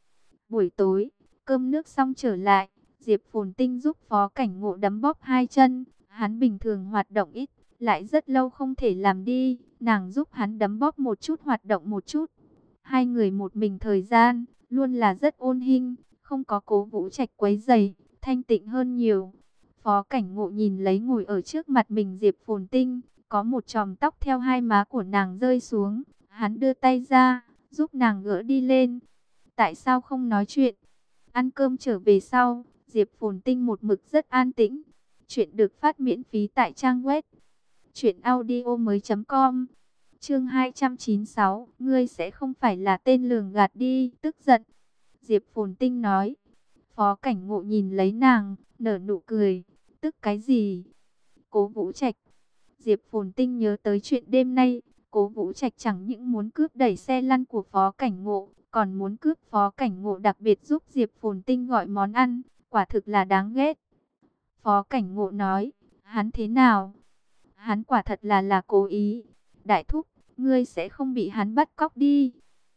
Buổi tối, cơm nước xong trở lại, Diệp Phồn Tinh giúp Phó Cảnh Ngộ đấm bóp 2 chân. Hắn bình thường hoạt động ít, lại rất lâu không thể làm đi, nàng giúp hắn đấm bóp một chút, hoạt động một chút. Hai người một mình thời gian, luôn là rất ôn hình, không có Cố Vũ Trạch quấy rầy, thanh tịnh hơn nhiều. Phó Cảnh Ngộ nhìn lấy ngồi ở trước mặt mình Diệp Phồn Tinh, có một chòm tóc theo hai má của nàng rơi xuống, hắn đưa tay ra, giúp nàng gỡ đi lên. Tại sao không nói chuyện? Ăn cơm trở về sau, Diệp Phồn Tinh một mực rất an tĩnh. Chuyện được phát miễn phí tại trang web truyệnaudiomoi.com. Chương 296, ngươi sẽ không phải là tên lường gạt đi, tức giận. Diệp Phồn Tinh nói. Phó Cảnh Ngộ nhìn lấy nàng, nở nụ cười. Tức cái gì? Cố Vũ Trạch. Diệp Phồn Tinh nhớ tới chuyện đêm nay. Cố Vũ Trạch chẳng những muốn cướp đẩy xe lăn của Phó Cảnh Ngộ, còn muốn cướp Phó Cảnh Ngộ đặc biệt giúp Diệp Phồn Tinh gọi món ăn. Quả thực là đáng ghét. Phó Cảnh Ngộ nói. Hắn thế nào? Hắn quả thật là cố ý. Đại thúc, ngươi sẽ không bị hắn bắt cóc đi.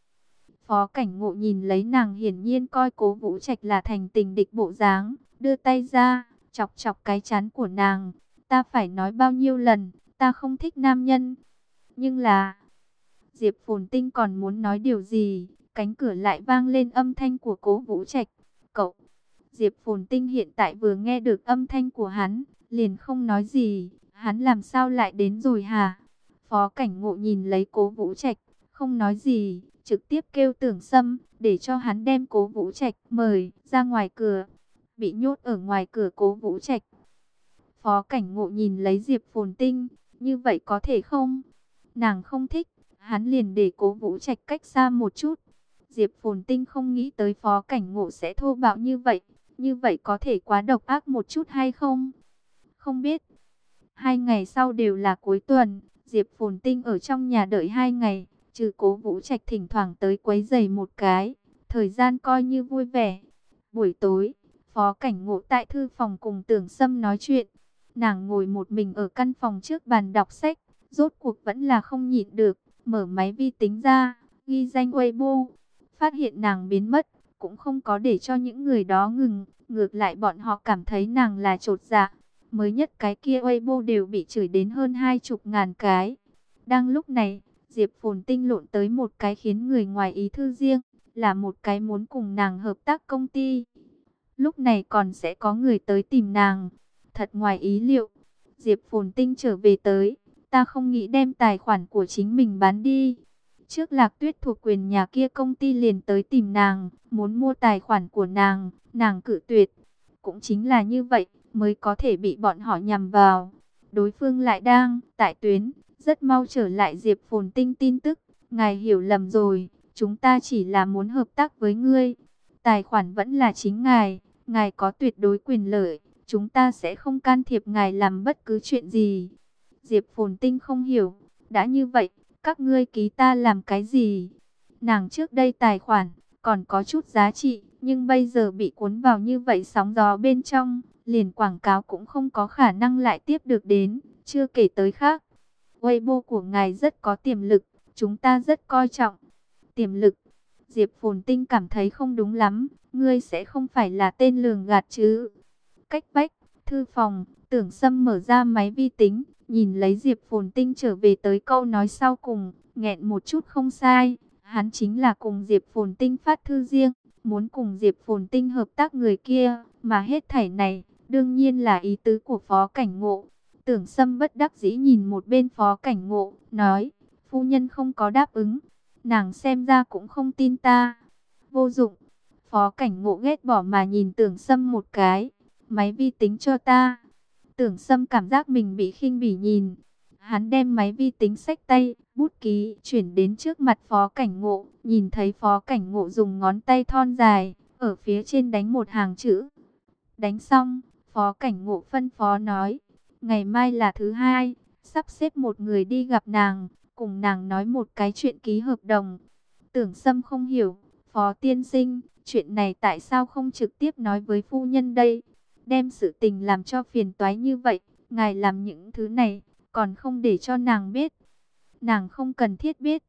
Phó Cảnh Ngộ nhìn lấy nàng, hiển nhiên coi Cố Vũ Trạch là thành tình địch bộ dáng, đưa tay ra, chọc chọc cái trán của nàng. Ta phải nói bao nhiêu lần, ta không thích nam nhân. Nhưng là, Diệp Phồn Tinh còn muốn nói điều gì, cánh cửa lại vang lên âm thanh của Cố Vũ Trạch. Cậu, Diệp Phồn Tinh hiện tại vừa nghe được âm thanh của hắn, liền không nói gì. Hắn làm sao lại đến rồi hả? Phó Cảnh Ngộ nhìn lấy Cố Vũ Trạch, không nói gì, trực tiếp kêu Tưởng Sâm, để cho hắn đem Cố Vũ Trạch mời ra ngoài cửa. Bị nhốt ở ngoài cửa Cố Vũ Trạch. Phó Cảnh Ngộ nhìn lấy Diệp Phồn Tinh, như vậy có thể không? Nàng không thích, hắn liền để Cố Vũ Trạch cách xa một chút. Diệp Phồn Tinh không nghĩ tới Phó Cảnh Ngộ sẽ thô bạo như vậy có thể quá độc ác một chút hay không? Không biết. 2 ngày sau đều là cuối tuần, Diệp Phồn Tinh ở trong nhà đợi 2 ngày, trừ Cố Vũ Trạch thỉnh thoảng tới quấy rầy một cái, thời gian coi như vui vẻ. Buổi tối, Phó Cảnh Ngộ tại thư phòng cùng Tưởng Sâm nói chuyện. Nàng ngồi một mình ở căn phòng trước bàn đọc sách, rốt cuộc vẫn là không nhịn được, mở máy vi tính ra, ghi danh Weibo, phát hiện nàng biến mất, cũng không có để cho những người đó ngừng, ngược lại bọn họ cảm thấy nàng là chột dạ. Mới nhất cái kia Weibo đều bị chửi đến hơn 20.000 cái. Đang lúc này, Diệp Phồn Tinh lộn tới một cái khiến người ngoài ý thư riêng, là một cái muốn cùng nàng hợp tác công ty. Lúc này còn sẽ có người tới tìm nàng, thật ngoài ý liệu. Diệp Phồn Tinh trở về tới, ta không nghĩ đem tài khoản của chính mình bán đi. Trước Lạc Tuyết thuộc quyền nhà kia công ty liền tới tìm nàng, muốn mua tài khoản của nàng cự tuyệt. Cũng chính là như vậy, mới có thể bị bọn họ nhằm vào. Đối phương lại đang tại tuyến, rất mau trở lại Diệp Phồn Tinh tin tức. Ngài hiểu lầm rồi, chúng ta chỉ là muốn hợp tác với ngươi. Tài khoản vẫn là chính ngài có tuyệt đối quyền lợi, chúng ta sẽ không can thiệp ngài làm bất cứ chuyện gì. Diệp Phồn Tinh không hiểu, đã như vậy, các ngươi ký ta làm cái gì? Nàng trước đây tài khoản còn có chút giá trị, nhưng bây giờ bị cuốn vào như vậy sóng gió bên trong, liền quảng cáo cũng không có khả năng lại tiếp được đến, chưa kể tới khác. Weibo của ngài rất có tiềm lực, chúng ta rất coi trọng. Tiềm lực? Diệp Phồn Tinh cảm thấy không đúng lắm, ngươi sẽ không phải là tên lường gạt chứ? Cách vách, thư phòng, Tưởng Sâm mở ra máy vi tính, nhìn lấy Diệp Phồn Tinh trở về tới câu nói sau cùng, nghẹn một chút không sai. Hắn chính là cùng Diệp Phồn Tinh phát thư riêng, muốn cùng Diệp Phồn Tinh hợp tác người kia, mà hết thảy này, đương nhiên là ý tứ của Phó Cảnh Ngộ. Tưởng Sâm bất đắc dĩ nhìn một bên Phó Cảnh Ngộ, nói, phu nhân không có đáp ứng, nàng xem ra cũng không tin ta. Vô dụng. Phó Cảnh Ngộ ghét bỏ mà nhìn Tưởng Sâm một cái, máy vi tính cho ta. Tưởng Sâm cảm giác mình bị khinh bỉ nhìn. Hắn đem máy vi tính xách tay, bút ký chuyển đến trước mặt Phó Cảnh Ngộ, nhìn thấy Phó Cảnh Ngộ dùng ngón tay thon dài, ở phía trên đánh một hàng chữ. Đánh xong, Phó Cảnh Ngộ phân phó nói, ngày mai là thứ hai, sắp xếp một người đi gặp nàng, cùng nàng nói một cái chuyện ký hợp đồng. Tưởng Sâm không hiểu, Phó tiên sinh, chuyện này tại sao không trực tiếp nói với phu nhân đây? Đem sự tình làm cho phiền toái như vậy, ngài làm những thứ này, còn không để cho nàng biết. Nàng không cần thiết biết.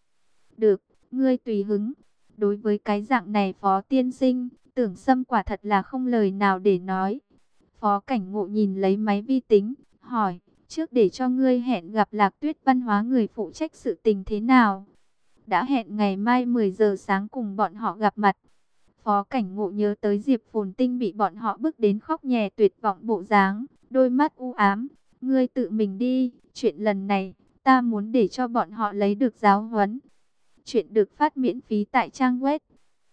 Được, ngươi tùy hứng. Đối với cái dạng này Phó tiên sinh, Tưởng Sâm quả thật là không lời nào để nói. Phó Cảnh Ngộ nhìn lấy máy vi tính, hỏi, trước để cho ngươi hẹn gặp Lạc Tuyết văn hóa người phụ trách sự tình thế nào? Đã hẹn ngày mai 10 giờ sáng cùng bọn họ gặp mặt. Phó Cảnh Ngộ nhớ tới Diệp Phồn Tinh bị bọn họ bức đến khóc nhè tuyệt vọng bộ dáng, đôi mắt u ám. Ngươi tự mình đi, chuyện lần này, ta muốn để cho bọn họ lấy được giáo huấn. Chuyện được phát miễn phí tại trang web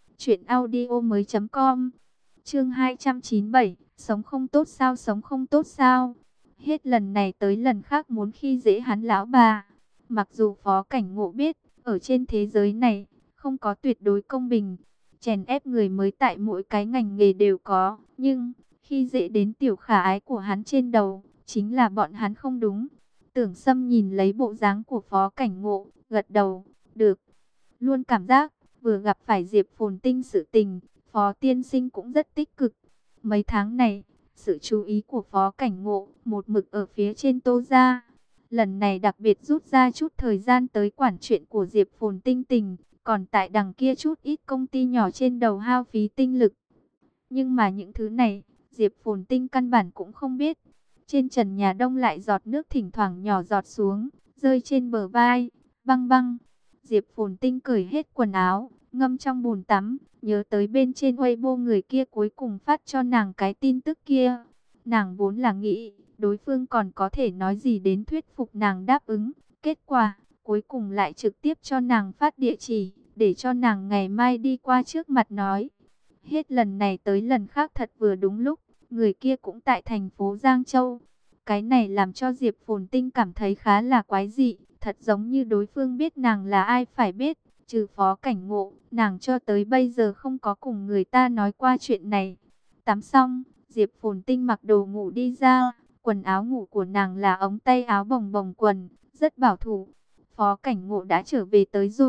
truyệnaudiomoi.com. Chương 297, sống không tốt sao, sống không tốt sao? Hết lần này tới lần khác muốn khi dễ hắn lão bà. Mặc dù Phó Cảnh Ngộ biết, ở trên thế giới này, không có tuyệt đối công bình, chèn ép người mới tại mỗi cái ngành nghề đều có, nhưng khi dễ đến tiểu khả ái của hắn trên đầu, chính là bọn hắn không đúng. Tưởng Sâm nhìn lấy bộ dáng của Phó Cảnh Ngộ, gật đầu, được. Luôn cảm giác, vừa gặp phải Diệp Phồn Tinh sự tình, Phó tiên sinh cũng rất tích cực. Mấy tháng này, sự chú ý của Phó Cảnh Ngộ một mực ở phía trên Tô gia. Lần này đặc biệt rút ra chút thời gian tới quản chuyện của Diệp Phồn Tinh tình, còn tại đằng kia chút ít công ty nhỏ trên đầu hao phí tinh lực. Nhưng mà những thứ này, Diệp Phồn Tinh căn bản cũng không biết. Trên trần nhà đông lại giọt nước thỉnh thoảng nhỏ giọt xuống, rơi trên bờ vai, băng băng. Diệp Phồn Tinh cởi hết quần áo, ngâm trong bồn tắm, nhớ tới bên trên Weibo người kia cuối cùng phát cho nàng cái tin tức kia. Nàng vốn là nghĩ, đối phương còn có thể nói gì đến thuyết phục nàng đáp ứng. Kết quả, cuối cùng lại trực tiếp cho nàng phát địa chỉ, để cho nàng ngày mai đi qua trước mặt nói. Hết lần này tới lần khác thật vừa đúng lúc, người kia cũng tại thành phố Giang Châu. Cái này làm cho Diệp Phồn Tinh cảm thấy khá là quái dị, thật giống như đối phương biết nàng là ai phải biết. Trừ Phó Cảnh Ngộ, nàng cho tới bây giờ không có cùng người ta nói qua chuyện này. Tắm xong, Diệp Phồn Tinh mặc đồ ngủ đi ra, quần áo ngủ của nàng là ống tay áo bồng bồng quần, rất bảo thủ. Phó Cảnh Ngộ đã trở về tới rồi,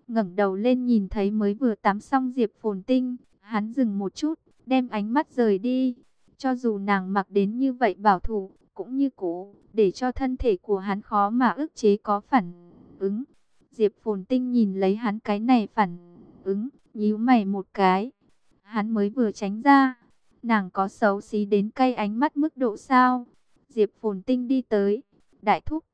ngẩng đầu lên nhìn thấy mới vừa tắm xong Diệp Phồn Tinh, hắn dừng một chút, đem ánh mắt rời đi. Cho dù nàng mặc đến như vậy bảo thủ, cũng như cũ, để cho thân thể của hắn khó mà ức chế có phản ứng. Diệp Phồn Tinh nhìn lấy hắn cái này phản ứng, nhíu mày một cái. Hắn mới vừa tránh ra, nàng có xấu xí đến cay ánh mắt mức độ sao? Diệp Phồn Tinh đi tới, đại thúc.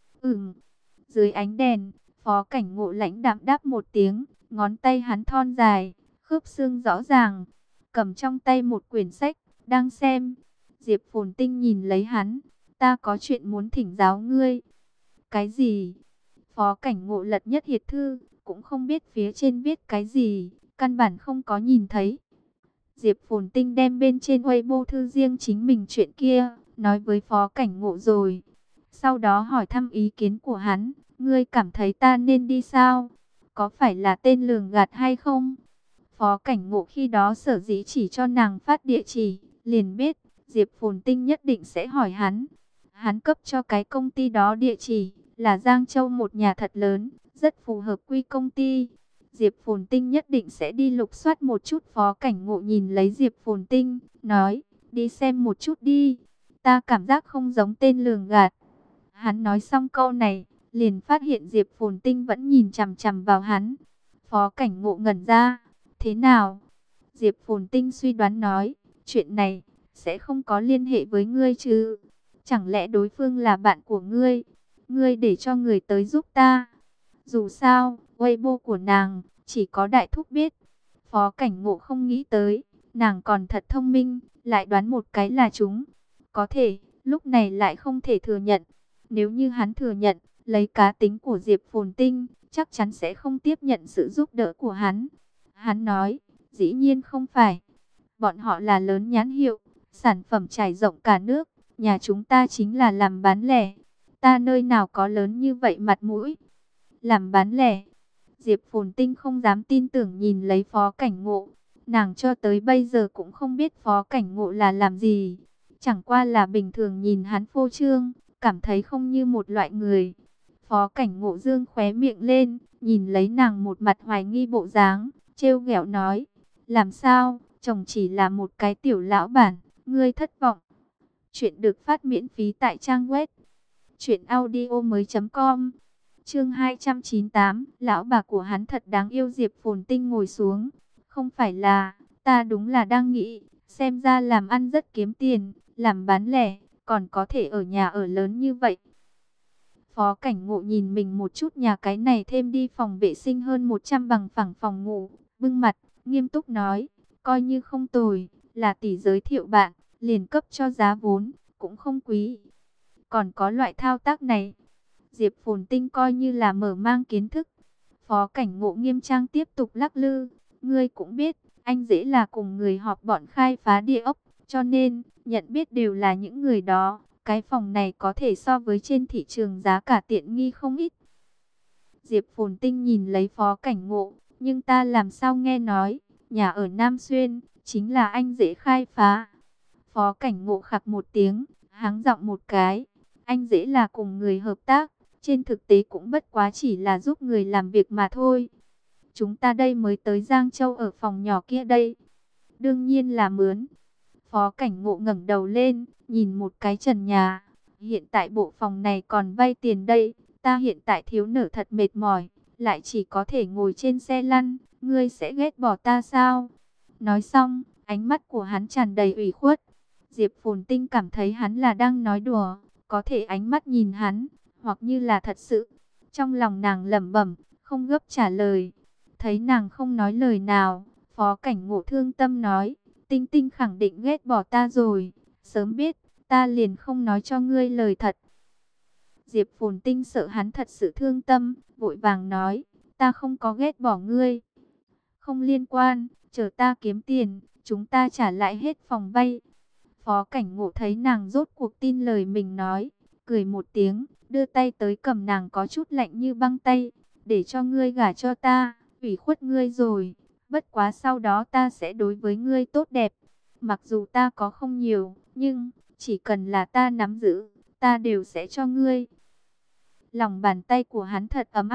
Dưới ánh đèn, Phó Cảnh Ngộ lãnh đạm đáp một tiếng, ngón tay hắn thon dài, khớp xương rõ ràng, cầm trong tay một quyển sách, đang xem. Diệp Phồn Tinh nhìn lấy hắn, ta có chuyện muốn thỉnh giáo ngươi. Cái gì? Phó Cảnh Ngộ lật nhất hiệt thư, cũng không biết phía trên viết cái gì, căn bản không có nhìn thấy. Diệp Phồn Tinh đem bên trên Weibo thư riêng chính mình chuyện kia, nói với Phó Cảnh Ngộ rồi. Sau đó hỏi thăm ý kiến của hắn, ngươi cảm thấy ta nên đi sao? Có phải là tên lường gạt hay không? Phó Cảnh Ngộ khi đó sở dĩ chỉ cho nàng phát địa chỉ, liền biết Diệp Phồn Tinh nhất định sẽ hỏi hắn. Hắn cấp cho cái công ty đó địa chỉ là Giang Châu, một nhà thật lớn, rất phù hợp quy công ty. Diệp Phồn Tinh nhất định sẽ đi lục soát một chút. Phó Cảnh Ngộ nhìn lấy Diệp Phồn Tinh, nói, đi xem một chút đi, ta cảm giác không giống tên lường gạt. Hắn nói xong câu này, liền phát hiện Diệp Phồn Tinh vẫn nhìn chằm chằm vào hắn. Phó Cảnh Ngộ ngẩn ra, thế nào? Diệp Phồn Tinh suy đoán nói, chuyện này sẽ không có liên hệ với ngươi chứ? Chẳng lẽ đối phương là bạn của ngươi? Ngươi để cho người tới giúp ta. Dù sao, Weibo của nàng chỉ có đại thúc biết. Phó Cảnh Ngộ không nghĩ tới, nàng còn thật thông minh, lại đoán một cái là chúng. Có thể, lúc này lại không thể thừa nhận. Nếu như hắn thừa nhận, lấy cá tính của Diệp Phồn Tinh, chắc chắn sẽ không tiếp nhận sự giúp đỡ của hắn. Hắn nói, dĩ nhiên không phải. Bọn họ là lớn nhãn hiệu, sản phẩm trải rộng cả nước. Nhà chúng ta chính là làm bán lẻ. Ta nơi nào có lớn như vậy mặt mũi. Làm bán lẻ. Diệp Phồn Tinh không dám tin tưởng nhìn lấy Phó Cảnh Ngộ. Nàng cho tới bây giờ cũng không biết Phó Cảnh Ngộ là làm gì. Chẳng qua là bình thường nhìn hắn phô trương, cảm thấy không như một loại người. Phó Cảnh Ngộ dương khóe miệng lên, nhìn lấy nàng một mặt hoài nghi bộ dáng, trêu ghẹo nói, làm sao, chồng chỉ là một cái tiểu lão bản, ngươi thất vọng. Chuyện được phát miễn phí tại trang web truyệnaudiomoi.com. Chương 298, lão bà của hắn thật đáng yêu. Diệp Phồn Tinh ngồi xuống, không phải là, ta đúng là đang nghĩ, xem ra làm ăn rất kiếm tiền, làm bán lẻ, còn có thể ở nhà ở lớn như vậy. Phó Cảnh Ngộ nhìn mình một chút, nhà cái này thêm đi phòng vệ sinh hơn 100 bằng phẳng phòng ngủ, bưng mặt, nghiêm túc nói, coi như không tồi, là tỷ giới thiệu bạn, liền cấp cho giá vốn, cũng không quý. Còn có loại thao tác này, Diệp Phồn Tinh coi như là mở mang kiến thức. Phó Cảnh Ngộ nghiêm trang tiếp tục lắc lư, ngươi cũng biết, anh dễ là cùng người họp bọn khai phá địa ốc, cho nên, nhận biết đều là những người đó. Cái phòng này có thể so với trên thị trường giá cả tiện nghi không ít. Diệp Phồn Tinh nhìn lấy Phó Cảnh Ngộ, nhưng ta làm sao nghe nói, nhà ở Nam Xuyên, chính là anh dễ khai phá. Phó Cảnh Ngộ khặc một tiếng, háng giọng một cái, anh dễ là cùng người hợp tác, trên thực tế cũng bất quá chỉ là giúp người làm việc mà thôi. Chúng ta đây mới tới Giang Châu ở phòng nhỏ kia đây. Đương nhiên là mướn. Phó Cảnh Ngộ ngẩng đầu lên, nhìn một cái trần nhà. Hiện tại bộ phòng này còn vay tiền đây. Ta hiện tại thiếu nợ thật mệt mỏi, lại chỉ có thể ngồi trên xe lăn. Ngươi sẽ ghét bỏ ta sao? Nói xong, ánh mắt của hắn tràn đầy ủy khuất. Diệp Phồn Tinh cảm thấy hắn là đang nói đùa. Có thể ánh mắt nhìn hắn, hoặc như là thật sự. Trong lòng nàng lẩm bẩm, không gấp trả lời. Thấy nàng không nói lời nào, Phó Cảnh Ngộ thương tâm nói, Tinh Tinh khẳng định ghét bỏ ta rồi, sớm biết, ta liền không nói cho ngươi lời thật. Diệp Phồn Tinh sợ hắn thật sự thương tâm, vội vàng nói, ta không có ghét bỏ ngươi. Không liên quan, chờ ta kiếm tiền, chúng ta trả lại hết phòng vay. Phó Cảnh Ngộ thấy nàng rốt cuộc tin lời mình nói, cười một tiếng, đưa tay tới cầm nàng có chút lạnh như băng tay, để cho ngươi gả cho ta, ủy khuất ngươi rồi. Bất quá sau đó ta sẽ đối với ngươi tốt đẹp. Mặc dù ta có không nhiều, nhưng chỉ cần là ta nắm giữ, ta đều sẽ cho ngươi. Lòng bàn tay của hắn thật ấm áp,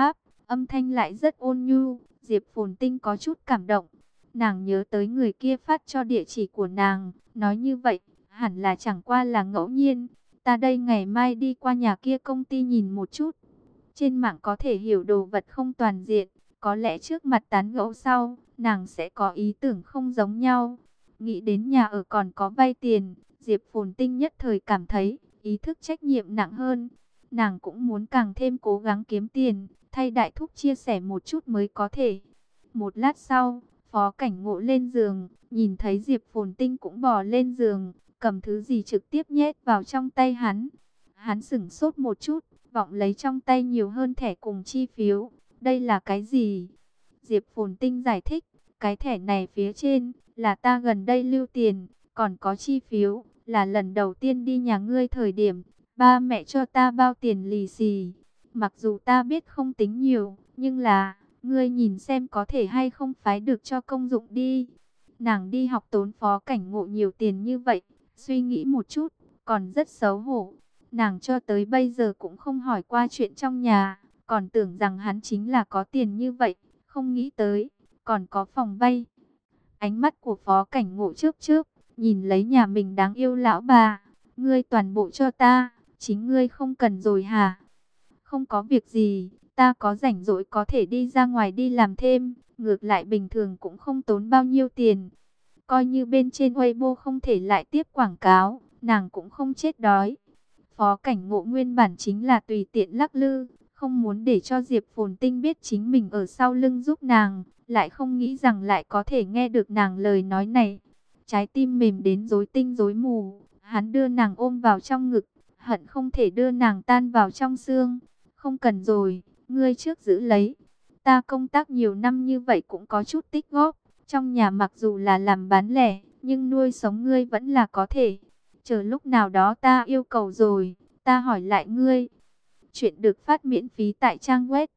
âm thanh lại rất ôn nhu. Diệp Phồn Tinh có chút cảm động. Nàng nhớ tới người kia phát cho địa chỉ của nàng, nói như vậy, hẳn là chẳng qua là ngẫu nhiên. Ta đây ngày mai đi qua nhà kia công ty nhìn một chút. Trên mạng có thể hiểu đồ vật không toàn diện, có lẽ trước mặt tán gẫu sau, nàng sẽ có ý tưởng không giống nhau. Nghĩ đến nhà ở còn có vay tiền, Diệp Phồn Tinh nhất thời cảm thấy ý thức trách nhiệm nặng hơn. Nàng cũng muốn càng thêm cố gắng kiếm tiền, thay đại thúc chia sẻ một chút mới có thể. Một lát sau, Phó Cảnh Ngộ lên giường, nhìn thấy Diệp Phồn Tinh cũng bò lên giường, cầm thứ gì trực tiếp nhét vào trong tay hắn. Hắn sửng sốt một chút, vọng lấy trong tay nhiều hơn thẻ cùng chi phiếu. Đây là cái gì? Diệp Phồn Tinh giải thích, cái thẻ này phía trên là ta gần đây lưu tiền, còn có chi phiếu là lần đầu tiên đi nhà ngươi thời điểm ba mẹ cho ta bao tiền lì xì. Mặc dù ta biết không tính nhiều, nhưng là ngươi nhìn xem có thể hay không phái được cho công dụng đi. Nàng đi học tốn Phó Cảnh Ngộ nhiều tiền như vậy, suy nghĩ một chút, còn rất xấu hổ. Nàng cho tới bây giờ cũng không hỏi qua chuyện trong nhà, còn tưởng rằng hắn chính là có tiền như vậy, không nghĩ tới, còn có phòng vay. Ánh mắt của Phó Cảnh Ngộ trước trước, nhìn lấy nhà mình đáng yêu lão bà. Ngươi toàn bộ cho ta, chính ngươi không cần rồi hả? Không có việc gì, ta có rảnh rỗi có thể đi ra ngoài đi làm thêm, ngược lại bình thường cũng không tốn bao nhiêu tiền. Coi như bên trên Weibo không thể lại tiếp quảng cáo, nàng cũng không chết đói. Phó Cảnh Ngộ nguyên bản chính là tùy tiện lắc lư, không muốn để cho Diệp Phồn Tinh biết chính mình ở sau lưng giúp nàng, lại không nghĩ rằng lại có thể nghe được nàng lời nói này. Trái tim mềm đến rối tinh rối mù, hắn đưa nàng ôm vào trong ngực, hận không thể đưa nàng tan vào trong xương. Không cần rồi, ngươi trước giữ lấy. Ta công tác nhiều năm như vậy cũng có chút tích góp, trong nhà mặc dù là làm bán lẻ, nhưng nuôi sống ngươi vẫn là có thể. Chờ lúc nào đó ta yêu cầu rồi, ta hỏi lại ngươi. Chuyện được phát miễn phí tại trang web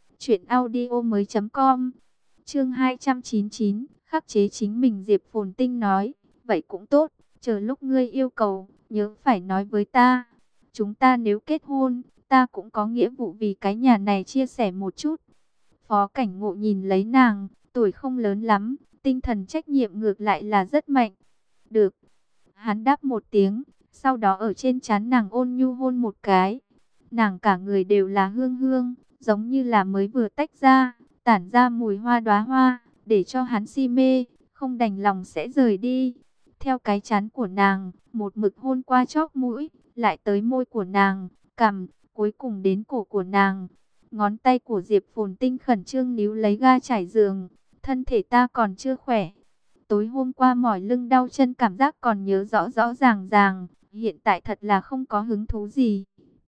truyệnaudiomoi.com. Chương 299, khắc chế chính mình. Diệp Phồn Tinh nói, vậy cũng tốt, chờ lúc ngươi yêu cầu, nhớ phải nói với ta. Chúng ta nếu kết hôn, ta cũng có nghĩa vụ vì cái nhà này chia sẻ một chút. Phó Cảnh Ngộ nhìn lấy nàng, tuổi không lớn lắm, tinh thần trách nhiệm ngược lại là rất mạnh. Được. Hắn đáp một tiếng, sau đó ở trên trán nàng ôn nhu hôn một cái. Nàng cả người đều là hương hương, giống như là mới vừa tách ra, tản ra mùi hoa đóa hoa, để cho hắn si mê, không đành lòng sẽ rời đi. Theo cái trán của nàng, một mực hôn qua chóp mũi, lại tới môi của nàng, cằm, cuối cùng đến cổ của nàng. Ngón tay của Diệp Phồn Tinh khẩn trương níu lấy ga trải giường, thân thể ta còn chưa khỏe. Tối hôm qua mỏi lưng đau chân cảm giác còn nhớ rõ rõ ràng ràng, hiện tại thật là không có hứng thú gì.